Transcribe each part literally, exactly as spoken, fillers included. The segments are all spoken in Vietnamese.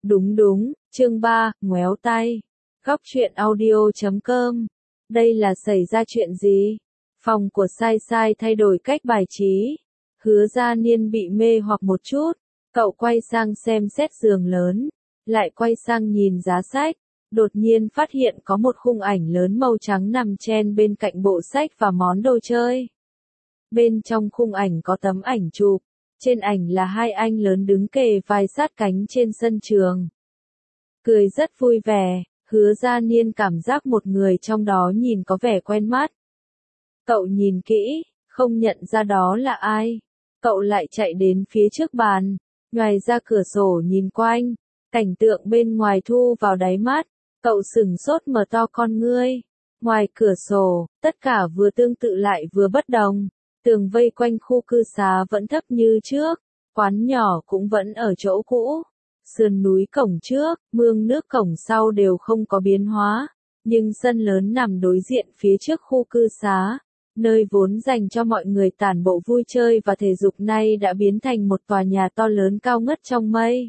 Đúng đúng, chương ba, ngoéo tay. Góc truyện audio chấm com. Đây là xảy ra chuyện gì? Phòng của Sai Sai thay đổi cách bài trí. Hứa Gia Niên bị mê hoặc một chút. Cậu quay sang xem xét giường lớn. Lại quay sang nhìn giá sách. Đột nhiên phát hiện có một khung ảnh lớn màu trắng nằm chen bên cạnh bộ sách và món đồ chơi. Bên trong khung ảnh có tấm ảnh chụp. Trên ảnh là hai anh lớn đứng kề vai sát cánh trên sân trường. Cười rất vui vẻ, Hứa Gia Niên cảm giác một người trong đó nhìn có vẻ quen mắt. Cậu nhìn kỹ, không nhận ra đó là ai. Cậu lại chạy đến phía trước bàn, nhoài ra cửa sổ nhìn quanh, cảnh tượng bên ngoài thu vào đáy mắt. Cậu sửng sốt mở to con ngươi. Ngoài cửa sổ, tất cả vừa tương tự lại vừa bất đồng. Tường vây quanh khu cư xá vẫn thấp như trước, quán nhỏ cũng vẫn ở chỗ cũ. Sườn núi cổng trước, mương nước cổng sau đều không có biến hóa, nhưng sân lớn nằm đối diện phía trước khu cư xá, nơi vốn dành cho mọi người tản bộ vui chơi và thể dục nay đã biến thành một tòa nhà to lớn cao ngất trong mây.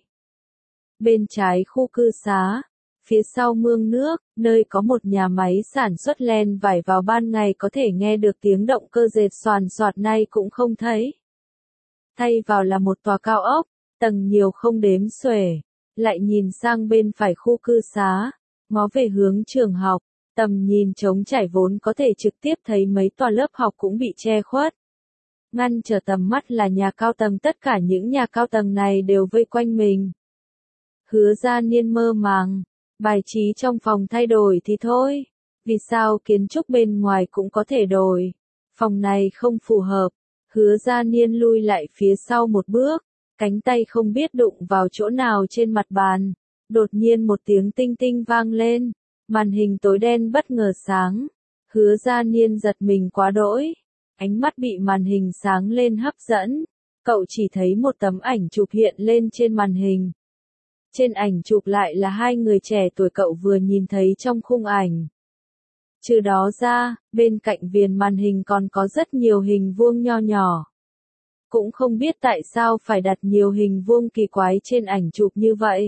Bên trái khu cư xá, phía sau mương nước, nơi có một nhà máy sản xuất len vải vào ban ngày có thể nghe được tiếng động cơ dệt xoàn xoạt nay cũng không thấy. Thay vào là một tòa cao ốc, tầng nhiều không đếm xuể. Lại nhìn sang bên phải khu cư xá, ngó về hướng trường học, tầm nhìn trống trải vốn có thể trực tiếp thấy mấy tòa lớp học cũng bị che khuất. Ngăn trở tầm mắt là nhà cao tầng, tất cả những nhà cao tầng này đều vây quanh mình. Hứa Gia Niên mơ màng. Bài trí trong phòng thay đổi thì thôi, vì sao kiến trúc bên ngoài cũng có thể đổi? Phòng này không phù hợp. Hứa Gia Niên lui lại phía sau một bước, cánh tay không biết đụng vào chỗ nào trên mặt bàn. Đột nhiên một tiếng tinh tinh vang lên, màn hình tối đen bất ngờ sáng. Hứa Gia Niên giật mình quá đỗi, ánh mắt bị màn hình sáng lên hấp dẫn. Cậu chỉ thấy một tấm ảnh chụp hiện lên trên màn hình. Trên ảnh chụp lại là hai người trẻ tuổi cậu vừa nhìn thấy trong khung ảnh. Trừ đó ra, bên cạnh viền màn hình còn có rất nhiều hình vuông nho nhỏ. Cũng không biết tại sao phải đặt nhiều hình vuông kỳ quái trên ảnh chụp như vậy.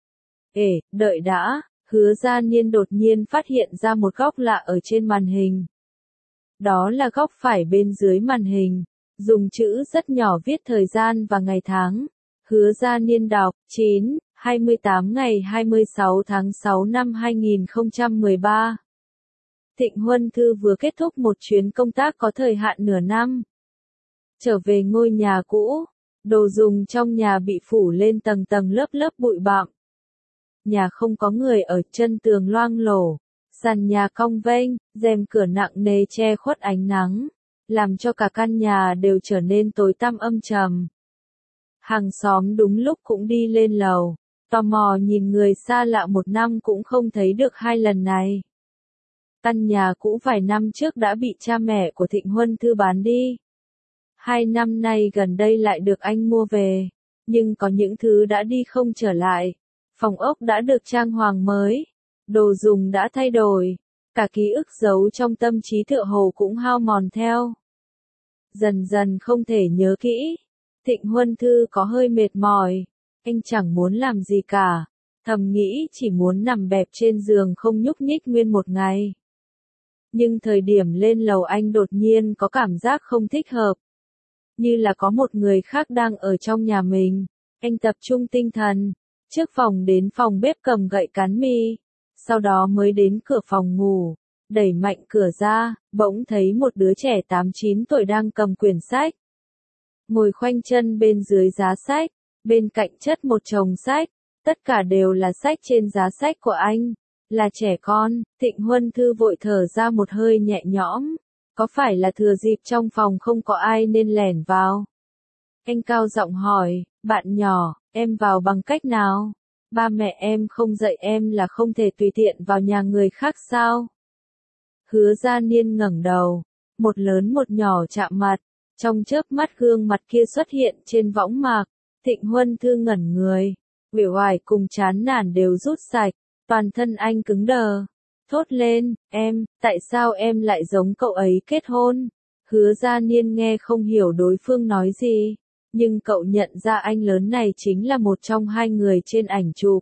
Ê, đợi đã, Hứa Gia Niên đột nhiên phát hiện ra một góc lạ ở trên màn hình. Đó là góc phải bên dưới màn hình, dùng chữ rất nhỏ viết thời gian và ngày tháng. Hứa Gia Niên đọc, chín, hai mươi tám ngày hai mươi sáu tháng sáu năm hai nghìn không trăm mười ba. Thịnh Huân Thư vừa kết thúc một chuyến công tác có thời hạn nửa năm. Trở về ngôi nhà cũ, đồ dùng trong nhà bị phủ lên tầng tầng lớp lớp bụi bặm. Nhà không có người ở, chân tường loang lổ, sàn nhà cong vênh, rèm cửa nặng nề che khuất ánh nắng, làm cho cả căn nhà đều trở nên tối tăm âm trầm. Hàng xóm đúng lúc cũng đi lên lầu, tò mò nhìn người xa lạ một năm cũng không thấy được hai lần này. Căn nhà cũ vài năm trước đã bị cha mẹ của Thịnh Huân Thư bán đi. Hai năm nay gần đây lại được anh mua về, nhưng có những thứ đã đi không trở lại. Phòng ốc đã được trang hoàng mới, đồ dùng đã thay đổi, cả ký ức giấu trong tâm trí tựa hồ cũng hao mòn theo. Dần dần không thể nhớ kỹ. Thịnh Huân Thư có hơi mệt mỏi, anh chẳng muốn làm gì cả, thầm nghĩ chỉ muốn nằm bẹp trên giường không nhúc nhích nguyên một ngày. Nhưng thời điểm lên lầu anh đột nhiên có cảm giác không thích hợp. Như là có một người khác đang ở trong nhà mình. Anh tập trung tinh thần, trước phòng đến phòng bếp cầm gậy cán mì, sau đó mới đến cửa phòng ngủ, đẩy mạnh cửa ra, bỗng thấy một đứa trẻ tám chín tuổi đang cầm quyển sách. Ngồi khoanh chân bên dưới giá sách, bên cạnh chất một chồng sách, tất cả đều là sách trên giá sách của anh, là trẻ con. Thịnh Huân Thư vội thở ra một hơi nhẹ nhõm, có phải là thừa dịp trong phòng không có ai nên lẻn vào? Anh cao giọng hỏi, bạn nhỏ, em vào bằng cách nào? Ba mẹ em không dạy em là không thể tùy tiện vào nhà người khác sao? Hứa Gia Niên ngẩng đầu, một lớn một nhỏ chạm mặt. Trong chớp mắt gương mặt kia xuất hiện trên võng mạc, Thịnh Huân Thư ngẩn người, uể oải cùng chán nản đều rút sạch, toàn thân anh cứng đờ, thốt lên, em, tại sao em lại giống cậu ấy kết hôn? Hứa Gia Niên nghe không hiểu đối phương nói gì, nhưng cậu nhận ra anh lớn này chính là một trong hai người trên ảnh chụp.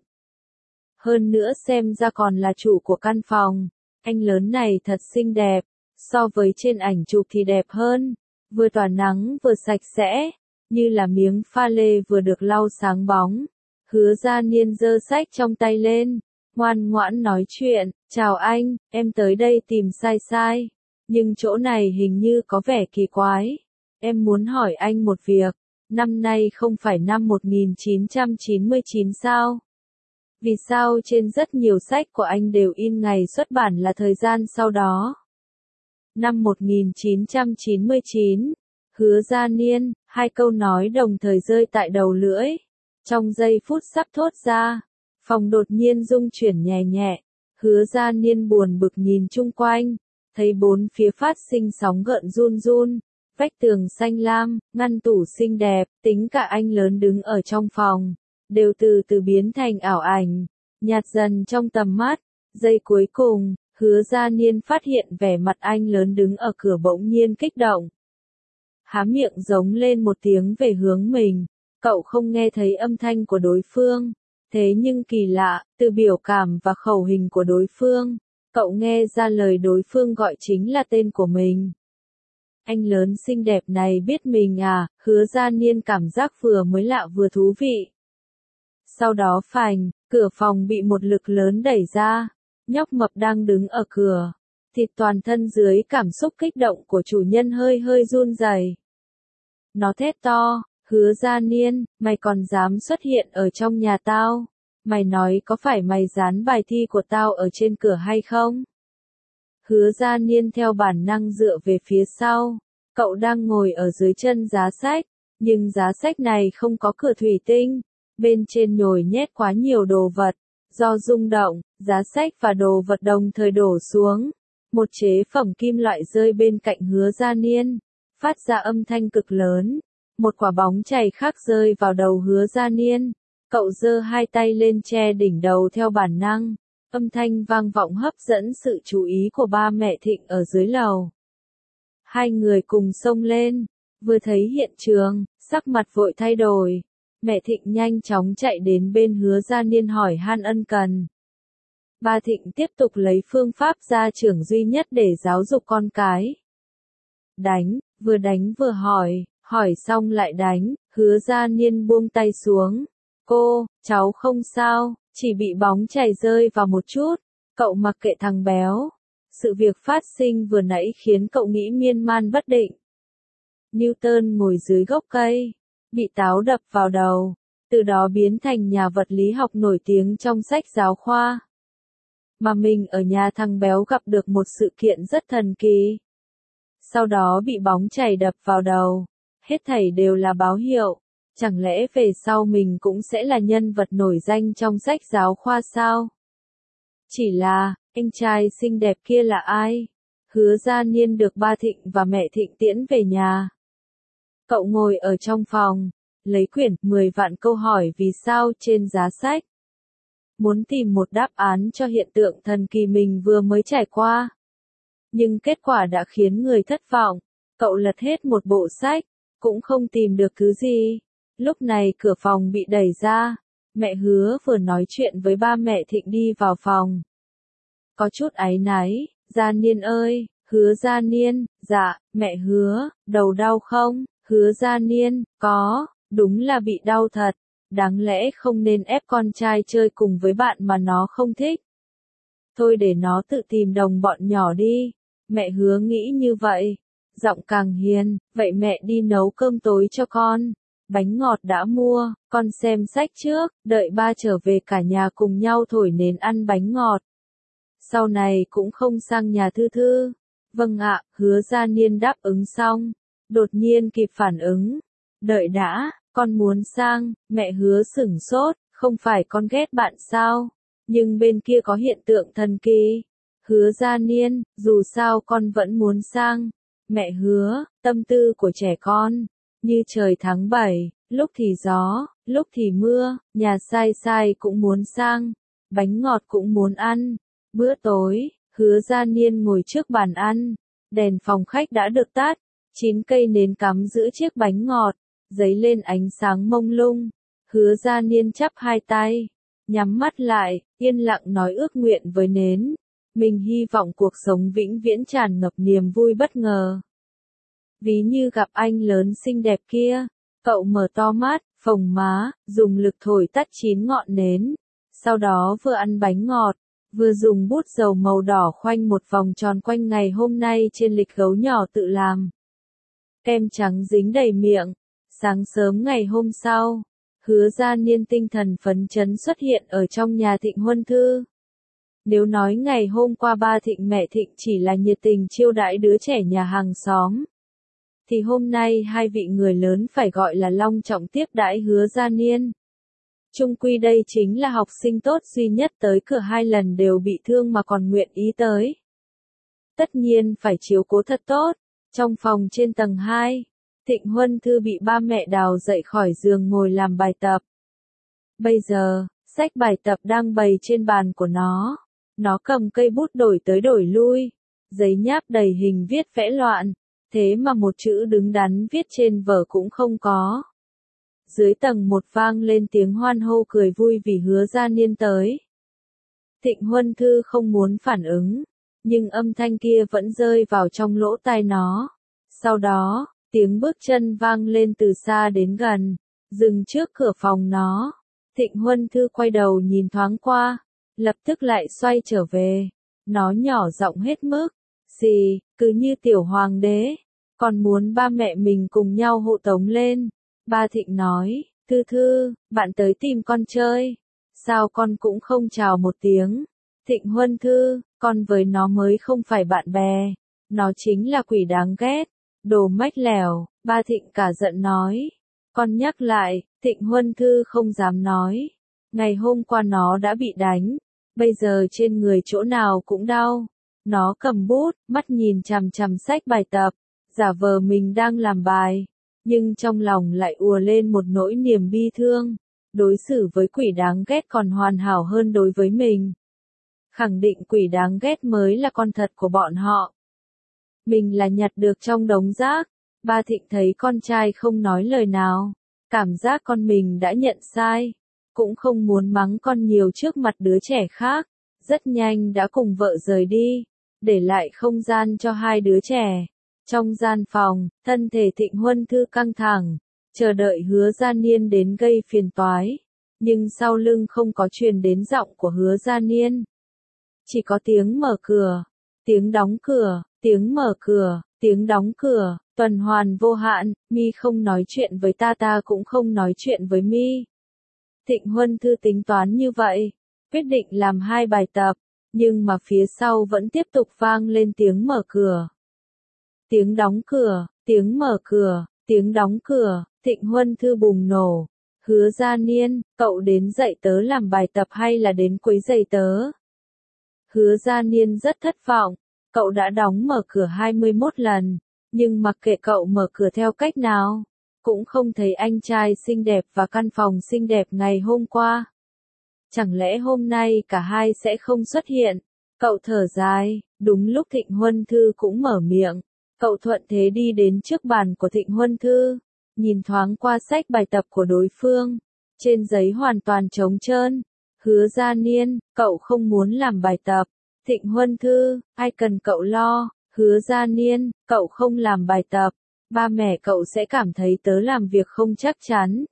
Hơn nữa xem ra còn là chủ của căn phòng. Anh lớn này thật xinh đẹp, so với trên ảnh chụp thì đẹp hơn, vừa tỏa nắng vừa sạch sẽ, như là miếng pha lê vừa được lau sáng bóng. Hứa Gia Niên giơ sách trong tay lên, ngoan ngoãn nói chuyện, chào anh, em tới đây tìm Sai Sai, nhưng chỗ này hình như có vẻ kỳ quái. Em muốn hỏi anh một việc, năm nay không phải năm một nghìn chín trăm chín mươi chín sao? Vì sao trên rất nhiều sách của anh đều in ngày xuất bản là thời gian sau đó? Năm một nghìn chín trăm chín mươi chín, Hứa Gia Niên, hai câu nói đồng thời rơi tại đầu lưỡi. Trong giây phút sắp thốt ra, phòng đột nhiên rung chuyển nhẹ nhẹ. Hứa Gia Niên buồn bực nhìn chung quanh, thấy bốn phía phát sinh sóng gợn run run, vách tường xanh lam, ngăn tủ xinh đẹp, tính cả anh lớn đứng ở trong phòng, đều từ từ biến thành ảo ảnh, nhạt dần trong tầm mắt. Giây cuối cùng, Hứa Gia Niên phát hiện vẻ mặt anh lớn đứng ở cửa bỗng nhiên kích động. Há miệng giống lên một tiếng về hướng mình, cậu không nghe thấy âm thanh của đối phương, thế nhưng kỳ lạ, từ biểu cảm và khẩu hình của đối phương, cậu nghe ra lời đối phương gọi chính là tên của mình. Anh lớn xinh đẹp này biết mình à? Hứa Gia Niên cảm giác vừa mới lạ vừa thú vị. Sau đó phành, cửa phòng bị một lực lớn đẩy ra, nhóc mập đang đứng ở cửa, thịt toàn thân dưới cảm xúc kích động của chủ nhân hơi hơi run rẩy. Nó thét to, Hứa Gia Niên, mày còn dám xuất hiện ở trong nhà tao? Mày nói có phải mày dán bài thi của tao ở trên cửa hay không? Hứa Gia Niên theo bản năng dựa về phía sau, cậu đang ngồi ở dưới chân giá sách, nhưng giá sách này không có cửa thủy tinh, bên trên nhồi nhét quá nhiều đồ vật, do rung động, giá sách và đồ vật đồng thời đổ xuống, một chế phẩm kim loại rơi bên cạnh Hứa Gia Niên, phát ra âm thanh cực lớn, một quả bóng chày khác rơi vào đầu Hứa Gia Niên, cậu giơ hai tay lên che đỉnh đầu theo bản năng. Âm thanh vang vọng hấp dẫn sự chú ý của ba mẹ Thịnh ở dưới lầu. Hai người cùng xông lên, vừa thấy hiện trường, sắc mặt vội thay đổi. Mẹ Thịnh nhanh chóng chạy đến bên Hứa Gia Niên hỏi han ân cần. Ba Thịnh tiếp tục lấy phương pháp gia trưởng duy nhất để giáo dục con cái. Đánh, vừa đánh vừa hỏi, hỏi xong lại đánh. Hứa Gia Niên buông tay xuống. Cô, cháu không sao. Chỉ bị bóng chày rơi vào một chút, cậu mặc kệ thằng béo. Sự việc phát sinh vừa nãy khiến cậu nghĩ miên man bất định. Newton ngồi dưới gốc cây, bị táo đập vào đầu, từ đó biến thành nhà vật lý học nổi tiếng trong sách giáo khoa. Mà mình ở nhà thằng béo gặp được một sự kiện rất thần kỳ. Sau đó bị bóng chày đập vào đầu, hết thảy đều là báo hiệu. Chẳng lẽ về sau mình cũng sẽ là nhân vật nổi danh trong sách giáo khoa sao? Chỉ là, anh trai xinh đẹp kia là ai? Hứa Gia Niên được ba Thịnh và mẹ Thịnh tiễn về nhà. Cậu ngồi ở trong phòng, lấy quyển mười vạn câu hỏi vì sao trên giá sách. Muốn tìm một đáp án cho hiện tượng thần kỳ mình vừa mới trải qua. Nhưng kết quả đã khiến người thất vọng. Cậu lật hết một bộ sách, cũng không tìm được thứ gì. Lúc này cửa phòng bị đẩy ra, mẹ Hứa vừa nói chuyện với ba mẹ Thịnh đi vào phòng. Có chút áy náy, Gia Niên ơi, Hứa Gia Niên, dạ, mẹ Hứa, đầu đau không? Hứa Gia Niên, có, đúng là bị đau thật, đáng lẽ không nên ép con trai chơi cùng với bạn mà nó không thích. Thôi để nó tự tìm đồng bọn nhỏ đi, mẹ Hứa nghĩ như vậy, giọng càng hiền, vậy mẹ đi nấu cơm tối cho con. Bánh ngọt đã mua, con xem sách trước, đợi ba trở về cả nhà cùng nhau thổi nến ăn bánh ngọt. Sau này cũng không sang nhà Thư Thư. Vâng ạ, Hứa Gia Niên đáp ứng xong, đột nhiên kịp phản ứng. Đợi đã, con muốn sang, mẹ Hứa sửng sốt, không phải con ghét bạn sao? Nhưng bên kia có hiện tượng thần kỳ. Hứa Gia Niên, dù sao con vẫn muốn sang. Mẹ Hứa, tâm tư của trẻ con. Như trời tháng bảy, lúc thì gió, lúc thì mưa, nhà Sai Sai cũng muốn sang, bánh ngọt cũng muốn ăn. Bữa tối, Hứa Gia Niên ngồi trước bàn ăn, đèn phòng khách đã được tắt, chín cây nến cắm giữ chiếc bánh ngọt, dấy lên ánh sáng mông lung. Hứa Gia Niên chắp hai tay, nhắm mắt lại, yên lặng nói ước nguyện với nến. Mình hy vọng cuộc sống vĩnh viễn tràn ngập niềm vui bất ngờ. Ví như gặp anh lớn xinh đẹp kia, cậu mở to mắt, phồng má, dùng lực thổi tắt chín ngọn nến. Sau đó vừa ăn bánh ngọt, vừa dùng bút dầu màu đỏ khoanh một vòng tròn quanh ngày hôm nay trên lịch gấu nhỏ tự làm. Kem trắng dính đầy miệng. Sáng sớm ngày hôm sau, Hứa Gia Niên tinh thần phấn chấn xuất hiện ở trong nhà Thịnh Huân Thư. Nếu nói ngày hôm qua ba Thịnh mẹ Thịnh chỉ là nhiệt tình chiêu đãi đứa trẻ nhà hàng xóm, thì hôm nay hai vị người lớn phải gọi là long trọng tiếp đãi Hứa Gia Niên. Chung quy đây chính là học sinh tốt duy nhất tới cửa hai lần đều bị thương mà còn nguyện ý tới. Tất nhiên phải chiếu cố thật tốt. Trong phòng trên tầng hai, Thịnh Huân Thư bị ba mẹ đào dậy khỏi giường ngồi làm bài tập. Bây giờ, sách bài tập đang bày trên bàn của nó. Nó cầm cây bút đổi tới đổi lui, giấy nháp đầy hình viết vẽ loạn, thế mà một chữ đứng đắn viết trên vở cũng không có. Dưới tầng một vang lên tiếng hoan hô cười vui vì Hứa Gia Niên tới. Thịnh Huân Thư không muốn phản ứng, nhưng âm thanh kia vẫn rơi vào trong lỗ tai nó. Sau đó, tiếng bước chân vang lên từ xa đến gần, dừng trước cửa phòng nó. Thịnh Huân Thư quay đầu nhìn thoáng qua, lập tức lại xoay trở về. Nó nhỏ giọng hết mức, xì, cứ như tiểu hoàng đế, còn muốn ba mẹ mình cùng nhau hộ tống lên. Ba Thịnh nói, Thư Thư, bạn tới tìm con chơi, sao con cũng không chào một tiếng. Thịnh Huân Thư, con với nó mới không phải bạn bè, nó chính là quỷ đáng ghét, đồ mách lẻo. Ba Thịnh cả giận nói, con nhắc lại. Thịnh Huân Thư không dám nói, ngày hôm qua nó đã bị đánh, bây giờ trên người chỗ nào cũng đau. Nó cầm bút, mắt nhìn chằm chằm sách bài tập, giả vờ mình đang làm bài, nhưng trong lòng lại ùa lên một nỗi niềm bi thương. Đối xử với quỷ đáng ghét còn hoàn hảo hơn đối với mình. Khẳng định quỷ đáng ghét mới là con thật của bọn họ. Mình là nhặt được trong đống rác. Ba Thịnh thấy con trai không nói lời nào, cảm giác con mình đã nhận sai, cũng không muốn mắng con nhiều trước mặt đứa trẻ khác, rất nhanh đã cùng vợ rời đi, để lại không gian cho hai đứa trẻ. Trong gian phòng, thân thể Thịnh Huân Thư căng thẳng, chờ đợi Hứa Gia Niên đến gây phiền toái, nhưng sau lưng không có truyền đến giọng của Hứa Gia Niên. Chỉ có tiếng mở cửa, tiếng đóng cửa, tiếng mở cửa, tiếng đóng cửa, tuần hoàn vô hạn. Mi không nói chuyện với ta, ta cũng không nói chuyện với Mi. Thịnh Huân Thư tính toán như vậy, quyết định làm hai bài tập, nhưng mà phía sau vẫn tiếp tục vang lên tiếng mở cửa. Tiếng đóng cửa, tiếng mở cửa, tiếng đóng cửa. Thịnh Huân Thư bùng nổ. Hứa Gia Niên, cậu đến dạy tớ làm bài tập hay là đến quấy rầy tớ? Hứa Gia Niên rất thất vọng, cậu đã đóng mở cửa hai mươi mốt lần, nhưng mặc kệ cậu mở cửa theo cách nào, cũng không thấy anh trai xinh đẹp và căn phòng xinh đẹp ngày hôm qua. Chẳng lẽ hôm nay cả hai sẽ không xuất hiện? Cậu thở dài. Đúng lúc Thịnh Huân Thư cũng mở miệng, cậu thuận thế đi đến trước bàn của Thịnh Huân Thư, nhìn thoáng qua sách bài tập của đối phương, trên giấy hoàn toàn trống trơn. Hứa Gia Niên, cậu không muốn làm bài tập. Thịnh Huân Thư, ai cần cậu lo. Hứa Gia Niên, cậu không làm bài tập, ba mẹ cậu sẽ cảm thấy tớ làm việc không chắc chắn,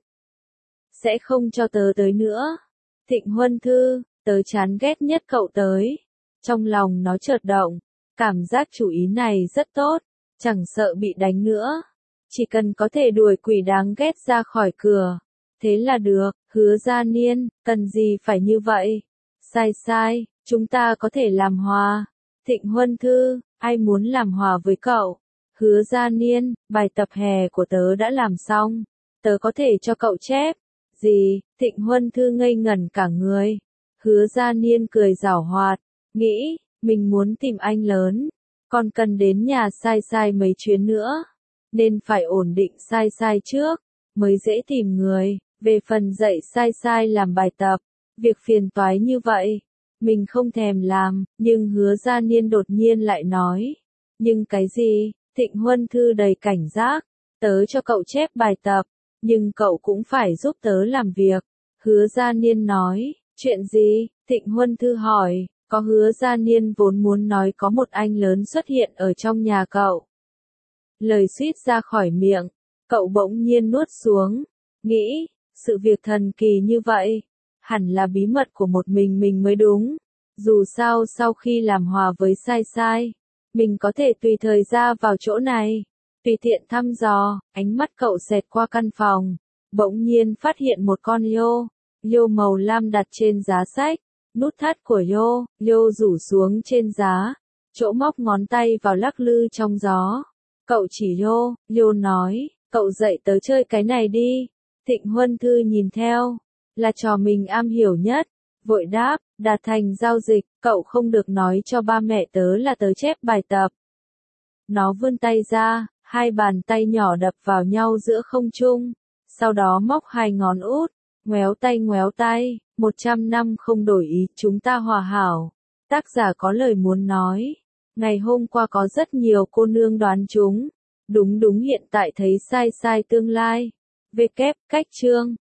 sẽ không cho tớ tới nữa. Thịnh Huân Thư, tớ chán ghét nhất cậu tới. Trong lòng nó chợt động, cảm giác chủ ý này rất tốt, chẳng sợ bị đánh nữa, chỉ cần có thể đuổi quỷ đáng ghét ra khỏi cửa, thế là được. Hứa Gia Niên, cần gì phải như vậy? Sai sai, chúng ta có thể làm hòa. Thịnh Huân Thư, ai muốn làm hòa với cậu? Hứa Gia Niên, bài tập hè của tớ đã làm xong, tớ có thể cho cậu chép. Gì? Thịnh Huân Thư ngây ngẩn cả người. Hứa Gia Niên cười giảo hoạt, nghĩ, mình muốn tìm anh lớn, còn cần đến nhà sai sai mấy chuyến nữa, nên phải ổn định sai sai trước, mới dễ tìm người. Về phần dạy sai sai làm bài tập, việc phiền toái như vậy, mình không thèm làm. Nhưng Hứa Gia Niên đột nhiên lại nói, nhưng cái gì? Thịnh Huân Thư đầy cảnh giác, tớ cho cậu chép bài tập, nhưng cậu cũng phải giúp tớ làm việc. Hứa Gia Niên nói, chuyện gì? Thịnh Huân Thư hỏi, có Hứa Gia Niên vốn muốn nói có một anh lớn xuất hiện ở trong nhà cậu. Lời suýt ra khỏi miệng, cậu bỗng nhiên nuốt xuống, nghĩ, sự việc thần kỳ như vậy, hẳn là bí mật của một mình mình mới đúng. Dù sao sau khi làm hòa với sai sai, mình có thể tùy thời ra vào chỗ này. Tùy tiện thăm dò, ánh mắt cậu xẹt qua căn phòng, bỗng nhiên phát hiện một con yo, yo màu lam đặt trên giá sách, nút thắt của yo, yo rủ xuống trên giá, chỗ móc ngón tay vào lắc lư trong gió. Cậu chỉ yo, yo nói, cậu dạy tớ chơi cái này đi. Thịnh Huân Thư nhìn theo, là trò mình am hiểu nhất, vội đáp, đạt thành giao dịch, cậu không được nói cho ba mẹ tớ là tớ chép bài tập. Nó vươn tay ra, hai bàn tay nhỏ đập vào nhau giữa không trung, sau đó móc hai ngón út, ngoéo tay ngoéo tay, một trăm năm không đổi ý, chúng ta hòa hảo. Tác giả có lời muốn nói, ngày hôm qua có rất nhiều cô nương đoán chúng, đúng đúng hiện tại thấy sai sai tương lai. V kép, cách chương.